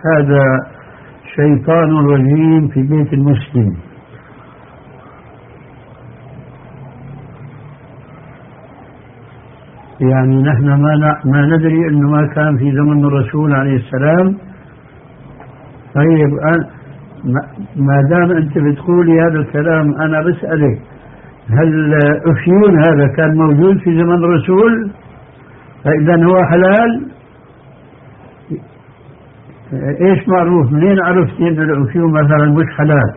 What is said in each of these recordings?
هذا شيطان رجيم في بيت المسلم. يعني نحن ما ندري أنه ما كان في زمن الرسول عليه السلام. طيب ما دام أنت بتقولي هذا الكلام أنا بسألك، هل أفيون هذا كان موجود في زمن الرسول؟ فإذا هو حلال؟ إيش معروف؟ منين عرفتي أن الأفيون مثلا مش حلال؟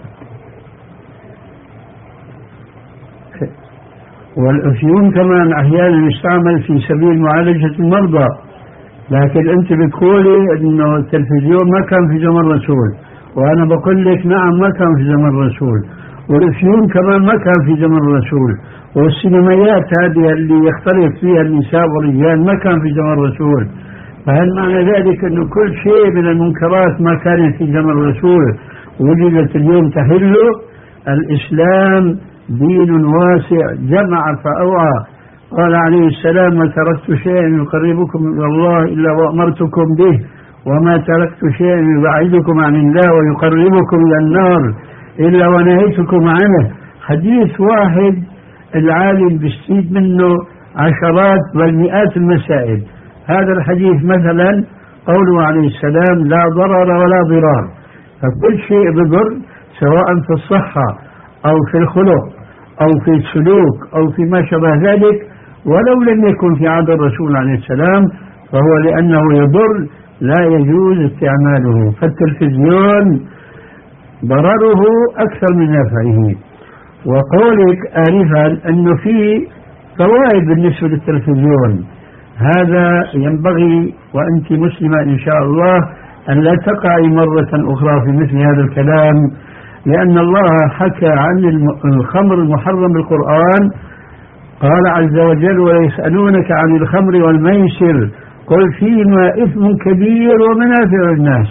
والأفيون كمان أحيانا يستعمل في سبيل معالجة المرضى، لكن أنت بتقولي أنه التلفزيون ما كان في زمن الرسول، وأنا بقول لك نعم ما كان في زمن الرسول، والأفيون كمان ما كان في زمن الرسول، والسينمائيات هذه اللي يختلط فيها النساء والرجال ما كان في زمن الرسول. فهل معنى ذلك أنه كل شيء من المنكرات ما كانت في زمن الرسول وجدت اليوم تحل؟ الإسلام دين واسع جمع فأوعى. قال عليه السلام: ما تركت شيئا يقربكم إلى الله إلا وأمرتكم به، وما تركت شيئا يبعدكم عن الله ويقربكم إلى النار إلا ونهيتكم عنه. حديث واحد العالم بيستفيد منه عشرات بل مئات المسائل. هذا الحديث مثلا قوله عليه السلام: لا ضرر ولا ضرار. فكل شيء بضر سواء في الصحة أو في الخلق أو في السلوك أو في ما شابه ذلك، ولو لم يكن في عهد الرسول عليه السلام، فهو لأنه يضر لا يجوز استعماله. فالتلفزيون ضرره أكثر من نفعه. وقولك آنفا أنه في فوائد بالنسبة للتلفزيون، هذا ينبغي وأنت مسلمة إن شاء الله أن لا تقعي مرة أخرى في مثل هذا الكلام، لأن الله حكى عن الخمر المحرم بالقرآن. قال عز وجل: ويسألونك عن الخمر والميسر قل فيهما إثم كبير ومنافع للناس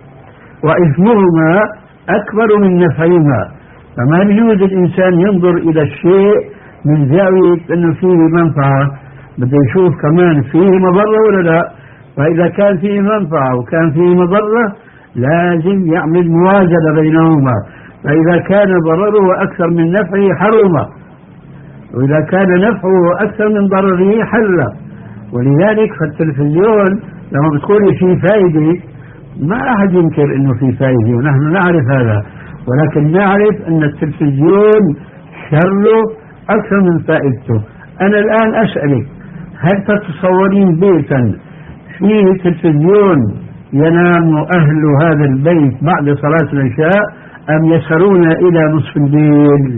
وإثمهما أكبر من نفعهما. فما يجوز الإنسان ينظر إلى الشيء من زاوية أنه فيه منفعة، بده يشوف كمان فيه مضرة ولا لا. فإذا كان فيه منفعة وكان فيه مضرة لازم يعمل موازنة بينهما، فإذا كان ضرره أكثر من نفعه حرم، وإذا كان نفعه أكثر من ضرره حل. ولذلك فالتلفزيون لما بتقولي فيه فائدة، ما أحد ينكر أنه فيه فائدة ونحن نعرف هذا، ولكن نعرف أن التلفزيون شره أكثر من فائدته. أنا الآن أسألك: هل تتصورين بيتا فيه تلفزيون ينام أهل هذا البيت بعد صلاة العشاء أم يسهرون إلى نصف الليل؟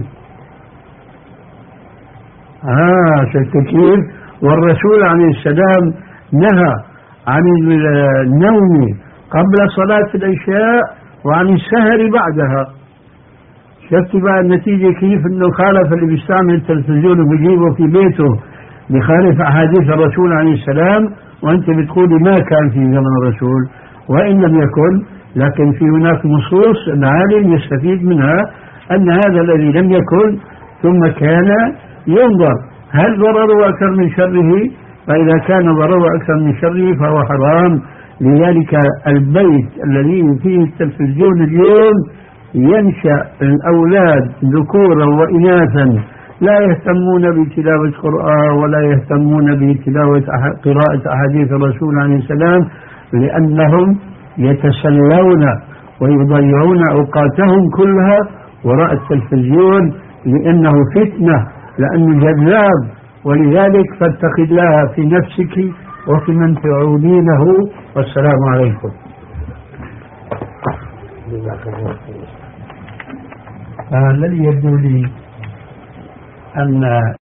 شفت كيف؟ والرسول عليه السلام نهى عن النوم قبل صلاة العشاء وعن السهر بعدها. شفت بقى النتيجة كيف؟ انه خالف اللي بيستعمل التلفزيون وبيجيبه في بيته، بخالف احاديث الرسول عليه السلام، وانت بتقولي ما كان في زمن الرسول. وان لم يكن، لكن في هناك نصوص العالم يستفيد منها ان هذا الذي لم يكن ثم كان ينظر هل ضرره اكثر من شره، فاذا كان ضرره اكثر من شره فهو حرام. لذلك البيت الذي فيه التلفزيون اليوم ينشأ الأولاد ذكورا وإناثا لا يهتمون بتلاوة قرآن ولا يهتمون بتلاوة قراءة أحاديث الرسول عليه السلام، لأنهم يتسلون ويضيعون أوقاتهم كلها وراء التلفزيون، لأنه فتنة، لأنه جذاب. ولذلك فاتق الله في نفسك وفي من تعودينه. والسلام عليكم. الذي يبدو لي أن